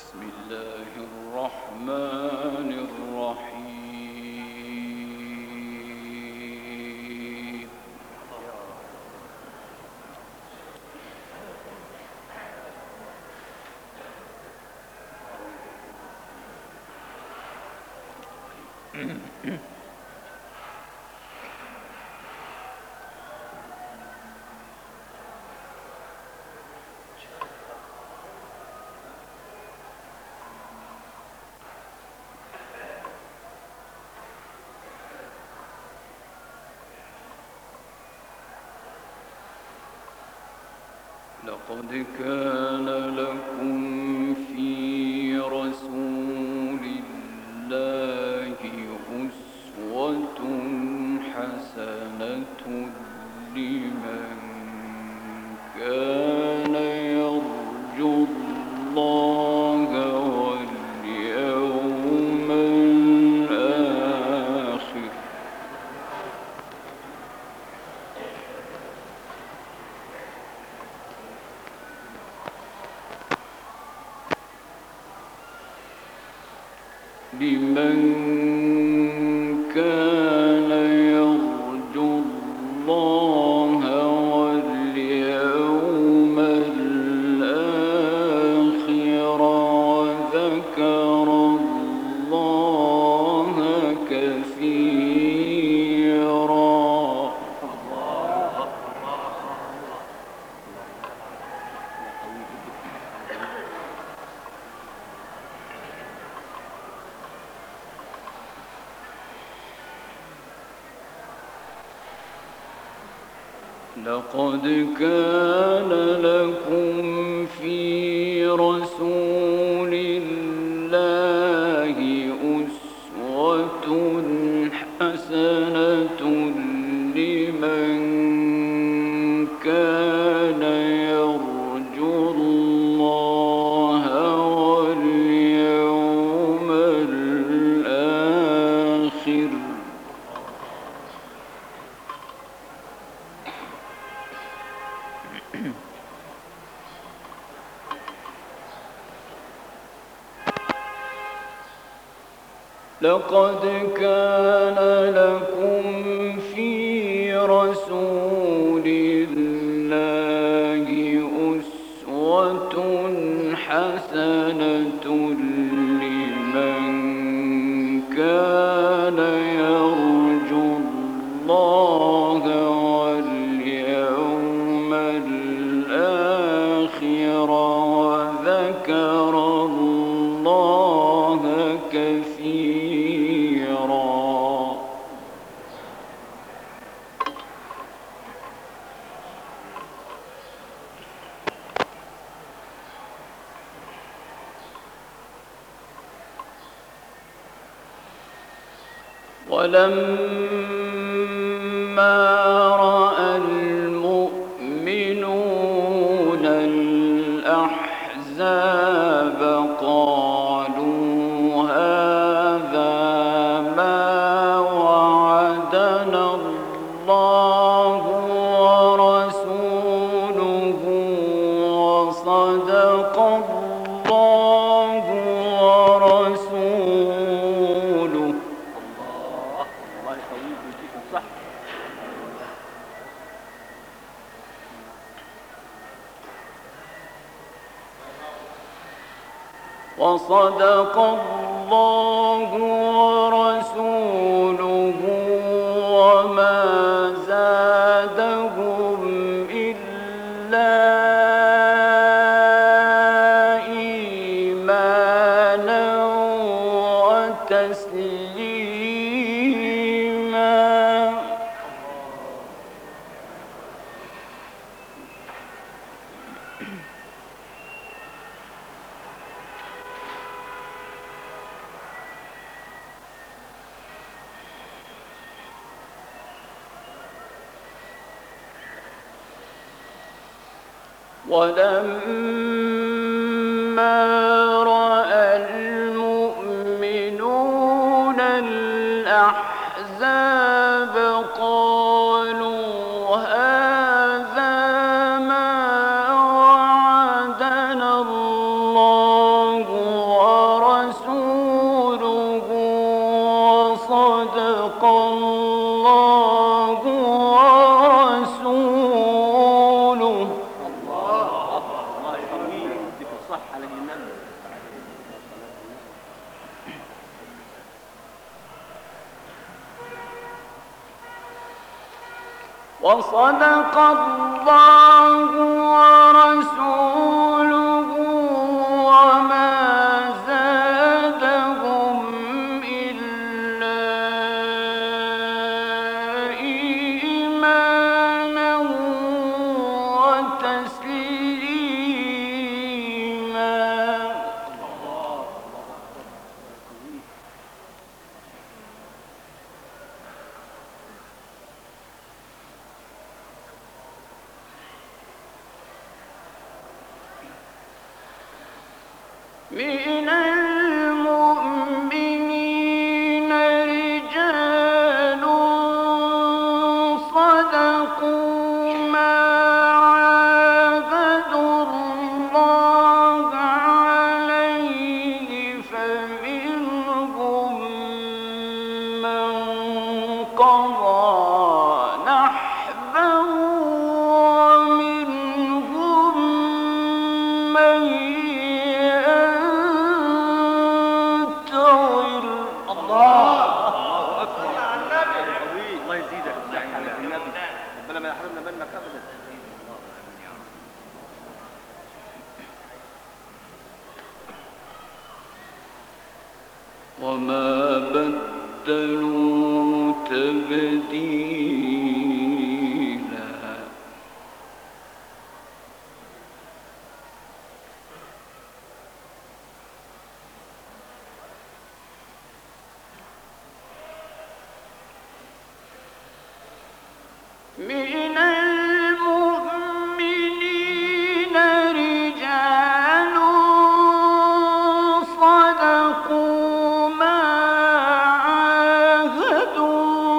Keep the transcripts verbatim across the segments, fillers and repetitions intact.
بسم الله الرحمن الرحيم. لقد كان لكم في رسول الله أسوة حسنة لمن كان يرجو الله واليوم الآخر. لمن كان يرجو الله واليوم الآخر وذكر الله كثيرا. لقد كان لكم في رسول الله أسوة حسنة لمن كان يرجو الله واليوم الآخر. لقد كان لكم في رسول الله أسوة حسنة لمن كان يرجو الله واليوم الآخر وذكر الله كثيرا. ولما رأى المؤمنون الأحزاب قالوا هذا ما وعدنا الله ورسوله وصدق الله ورسوله. وصدق الله ورسوله وما زادهم إلا إيمانا وتسليما. ولما رأى المؤمنون الأحزاب قالوا هذا ما وعدنا الله وصدق الله ورسوله وما زادهم إلا إيمانا وتسليما. من المؤمنين رجال صدقوا ما عاهدوا الله عليه فمنهم من قضى نحبه ومنهم من وما بدلوا تبديلا. من المؤمنين رجال صدقوا ما عاهدوا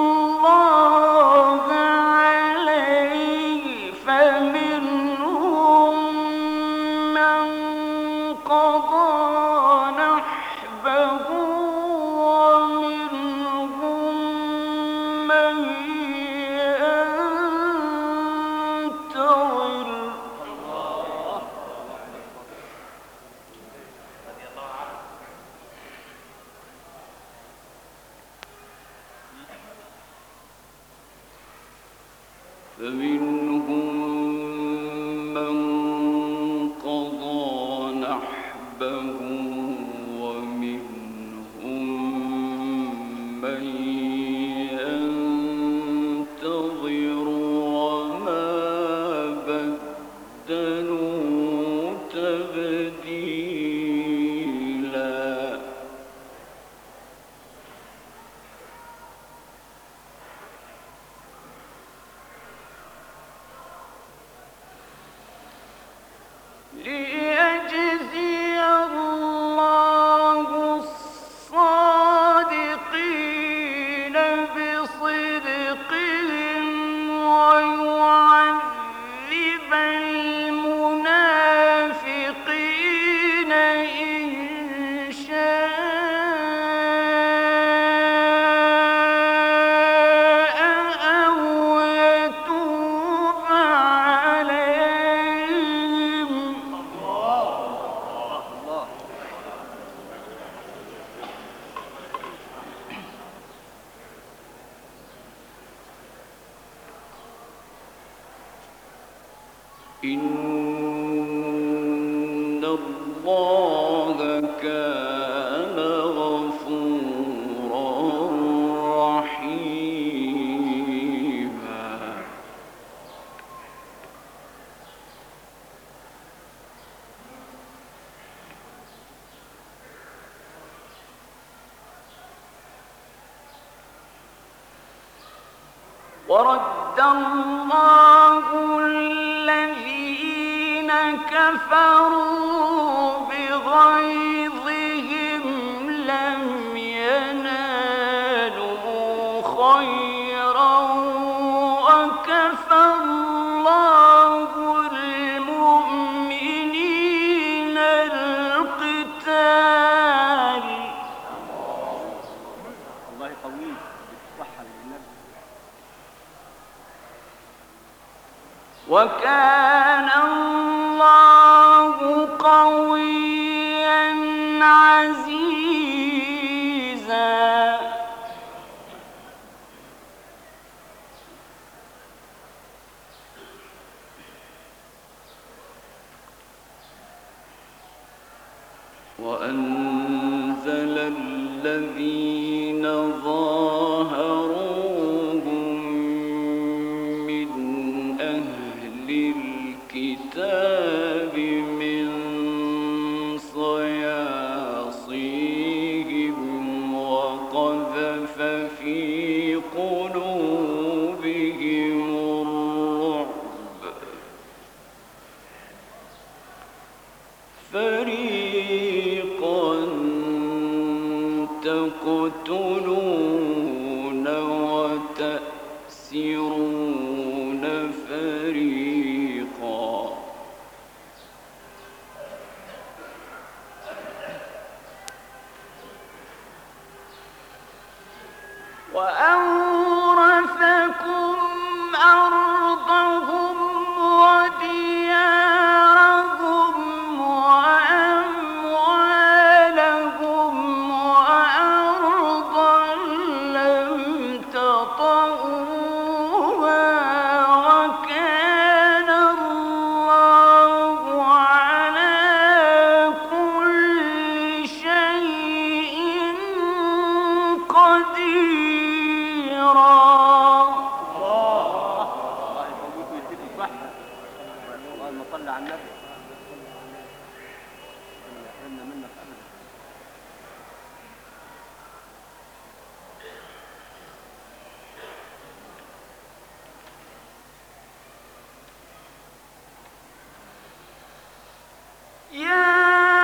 الله عليه فمنهم من قضى نحبه ومنهم من فمنهم من قضى نحبه ومنهم من ينتظر وما بدلوا تبديلا. ليجزي الله الصادقين بصدقهم ويعذب المنافقين إن شاء أو يتوب عليهم. إن الله كان غفورا رحيما. ورد الله الذين كفروا بغيظهم لم ينالوا خيرا وكفى الله المؤمنين القتال. الله يقويك بالصحة للنبي. وكان الله قويا عزيزا. وأنزل الذين ظاهروهم من أهل الكتاب من صياصيهم وقذف في قلوبهم الرعب فريقا تقتلون وتأسرون فريقا. وأورثكم أرضهم وديارهم وأموالهم وأرضا لم تطئوها وكان الله على كل شيء قديرا. الله يقويك ويديك الصحة. اللهم صل على النبي. لا يحرمنا منك أبدا. يا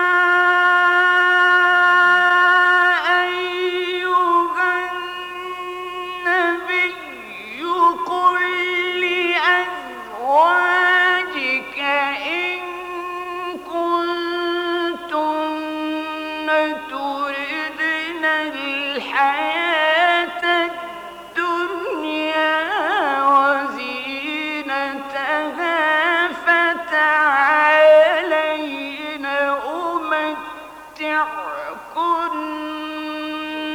أيها النبي قل لأزواجك إن كنتن تردن الحياة الدنيا وزينتها فتعالين أمتعكن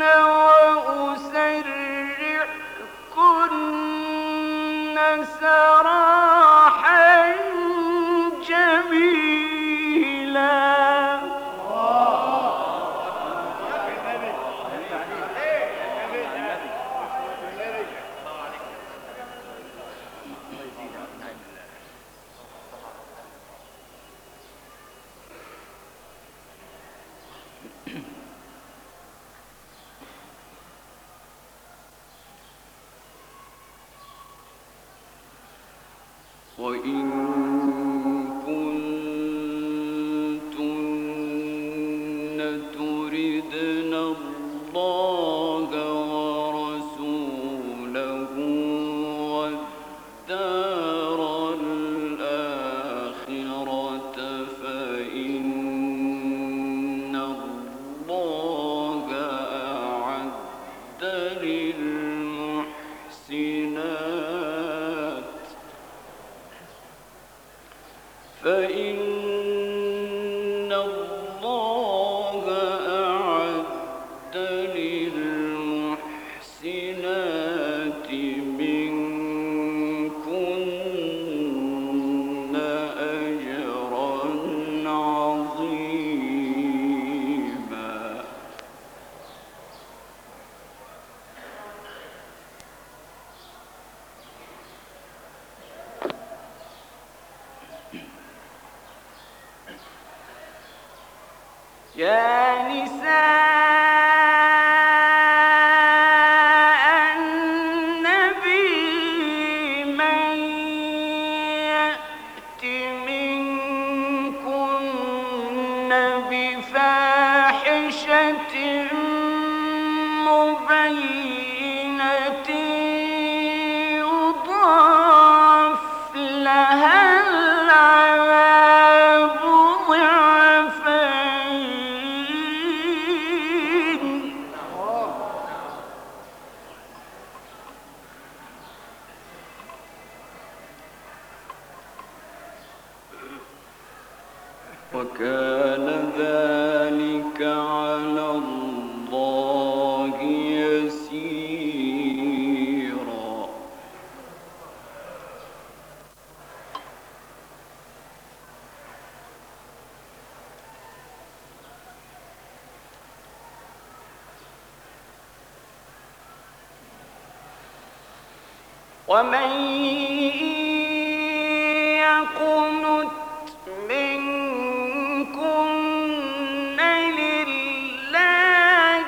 وأسرحكن سراحا جميلا. وإن كنتن تردن الله ورسوله والدار الآخرة فإن الله أعد للمحسنات فإن الله أعد للمحسنات منكن أجرا عظيما. يا نساء النبي من يأت منكن بفاحشة مبينة يضاعف لها العذاب ضعفين وكان ذلك ومن يقنت منكن لله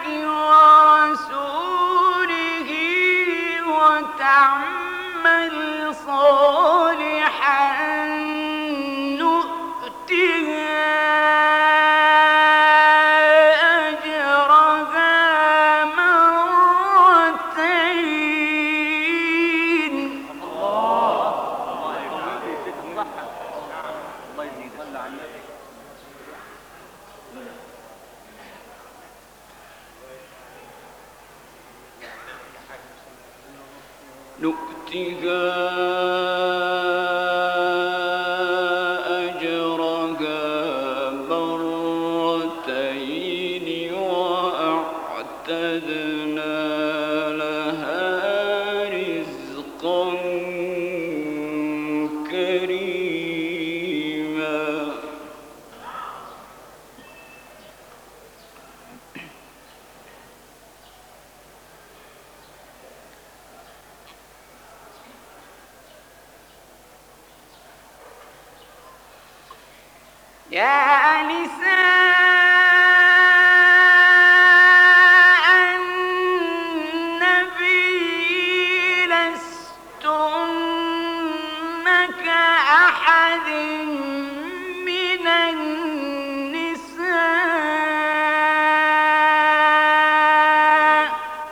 ورسوله وتعمل صالحا نؤتها نؤتها أجرها مرتين وأعتدنا لها رزقا كريما. يا نساء النبي لستن كأحد من النساء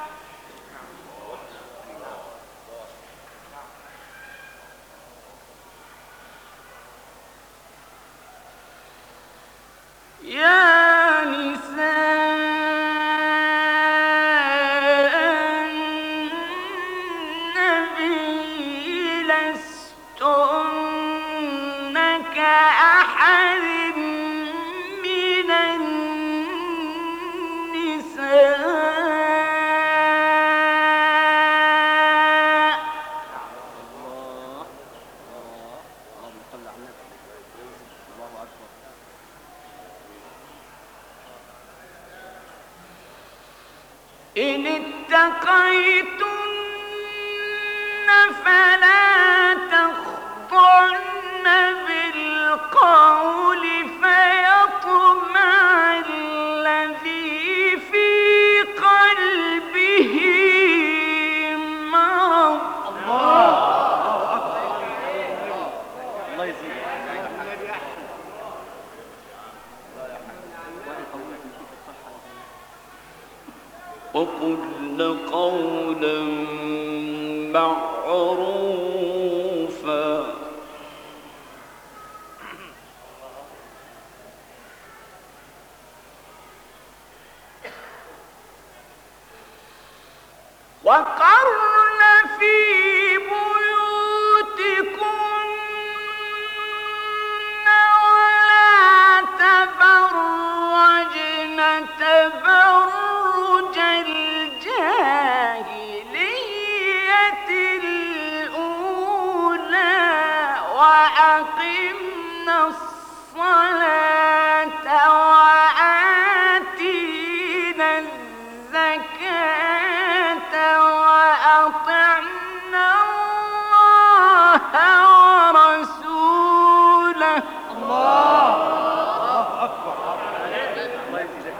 يا نساء النبي لستن كأحد من النساء إن اتقيتن فلا تخضعن بالقول فيطمع الذي في قلبه مرض. الله يزيد. وقل قولا معروفا وقرن في بيوتكن ولا تبرجن تبرج الجاهلية الأولى وأقمنا الصلاة وآتينا الزكاة وأطعنا الله ورسوله. الله أكبر. الله يزيدك.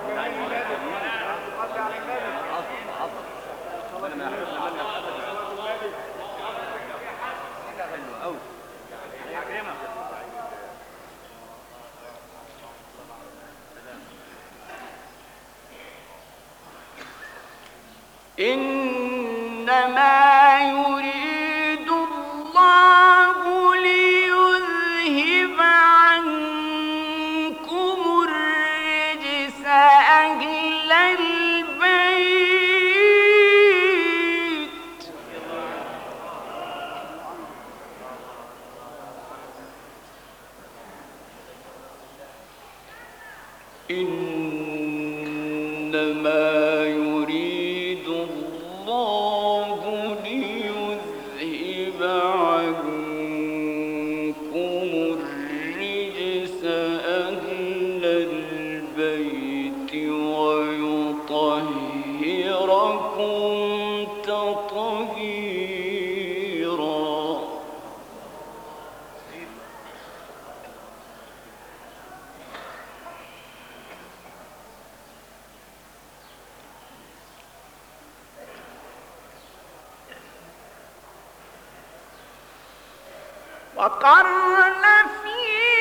إنما يريد الله ليذهب عنكم الرجس أهل البيت إنما يريد الله ليذهب عنكم الرجس أهل البيت ويطهركم تطهيرا. وقرن في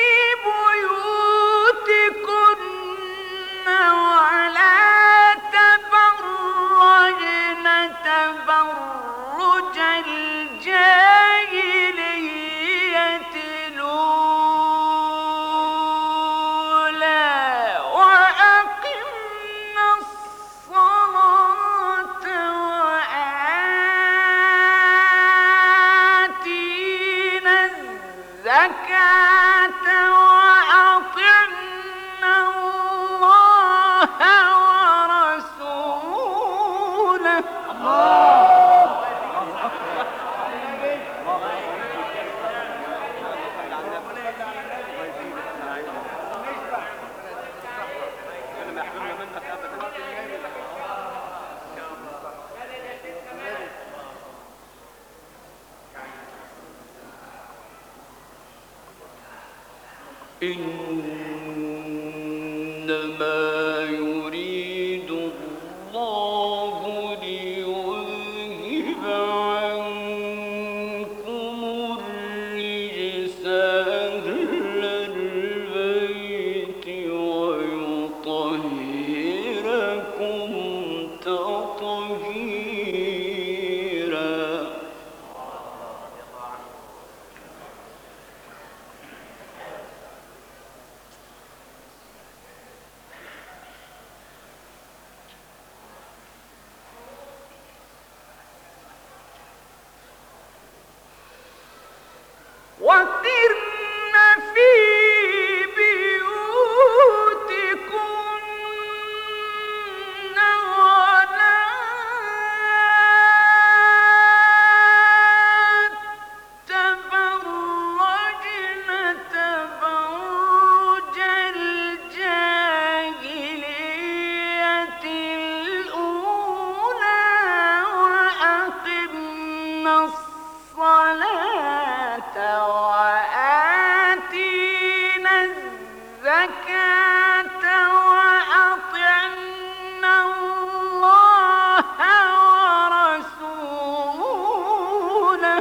بيوتكن ولا تبرجن تبرج الجاهلية الأولى وأقمنا الصلاة وآتينا الزكاة وأطعنا الله ورسوله. إنما يريد الله ليذهب عنكم الرجس أهل البيت ويطهركم تطهيرا. وقرن في بيوتكن ولا تبرجن تبرج الجاهلية الأولى وأقمنا الصلاة وآتينا الزكاة وأطعنا الله ورسوله.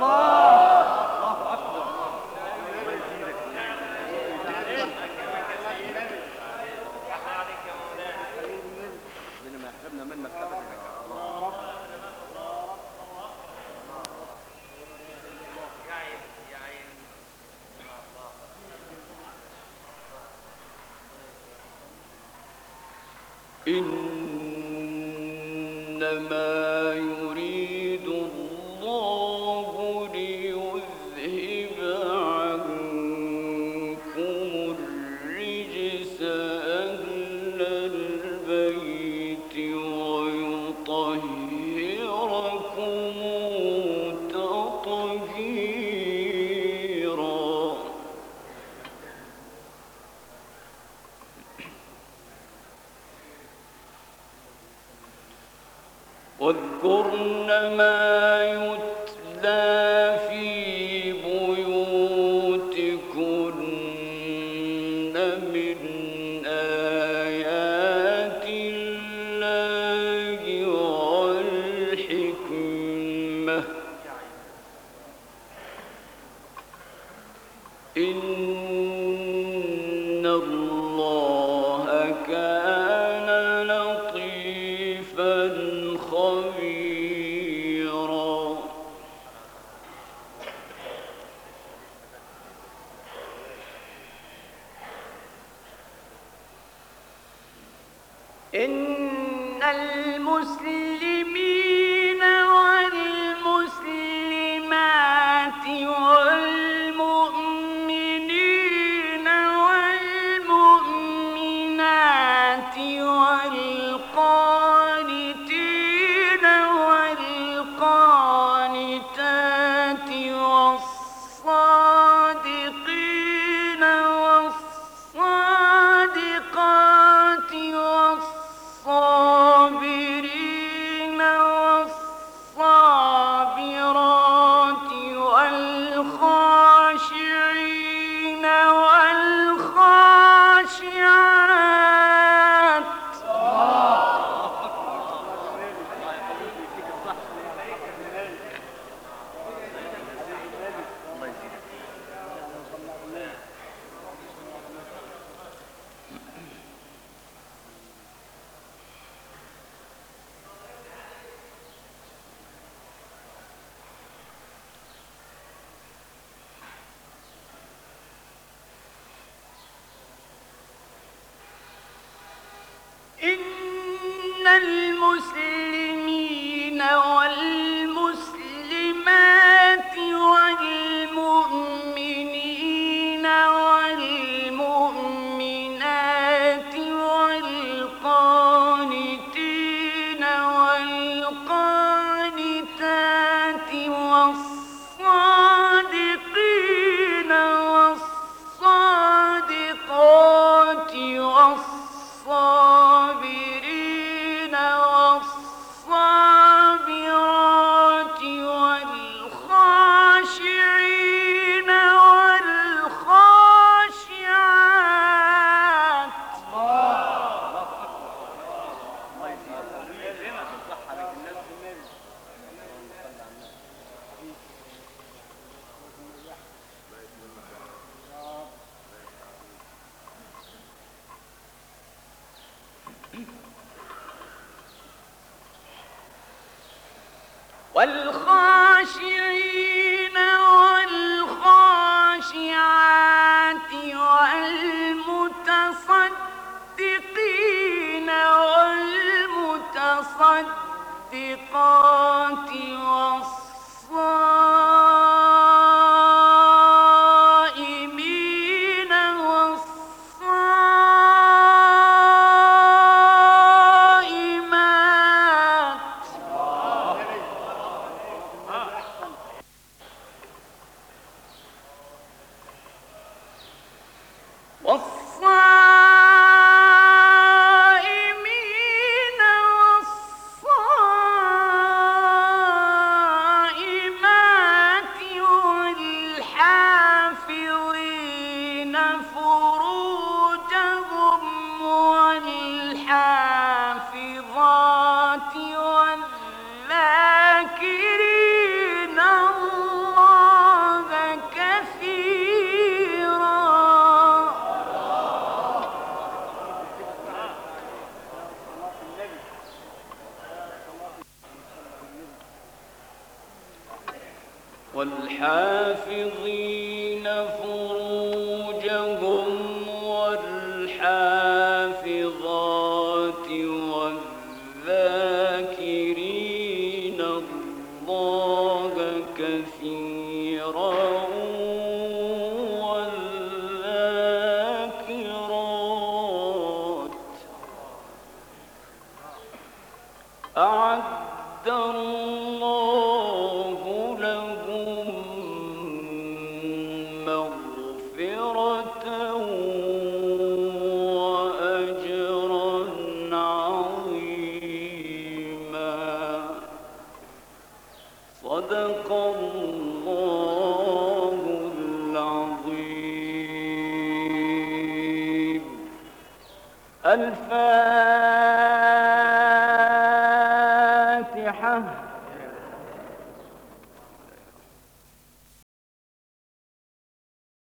إنما يريد الله ليذهب عنكم الرجس أهل البيت ويطهركم تطهيرا. واذكرن ما يتلى في بيوتكن من آيات الله والحكمة. إن الله كان لطيفا خبيرا. إن المسلمين والمسلمات والمؤمنين والمؤمنات والقانتين والقانتات والصادقين والصادقات والصابرين المسلمين والمسلمات والمؤمنين والمؤمنات والقانتين والقانتات والصادقين والصادقات والصابرين والصابرات والخاشعين والخاشعات والخاشعين والخاشعات والمتصدقين والمتصدقات والصائمين والصائمات والصائمين والصائمات والحافظين فروجهم والحافظات والذاكرين الله كثيرا والحافظين فروجهم والحافظات والذاكرين الله كثيرا والذاكرات أعد الله لهم مغفرة وأجرا عظيما صدق الله العظيم. الفاتحة.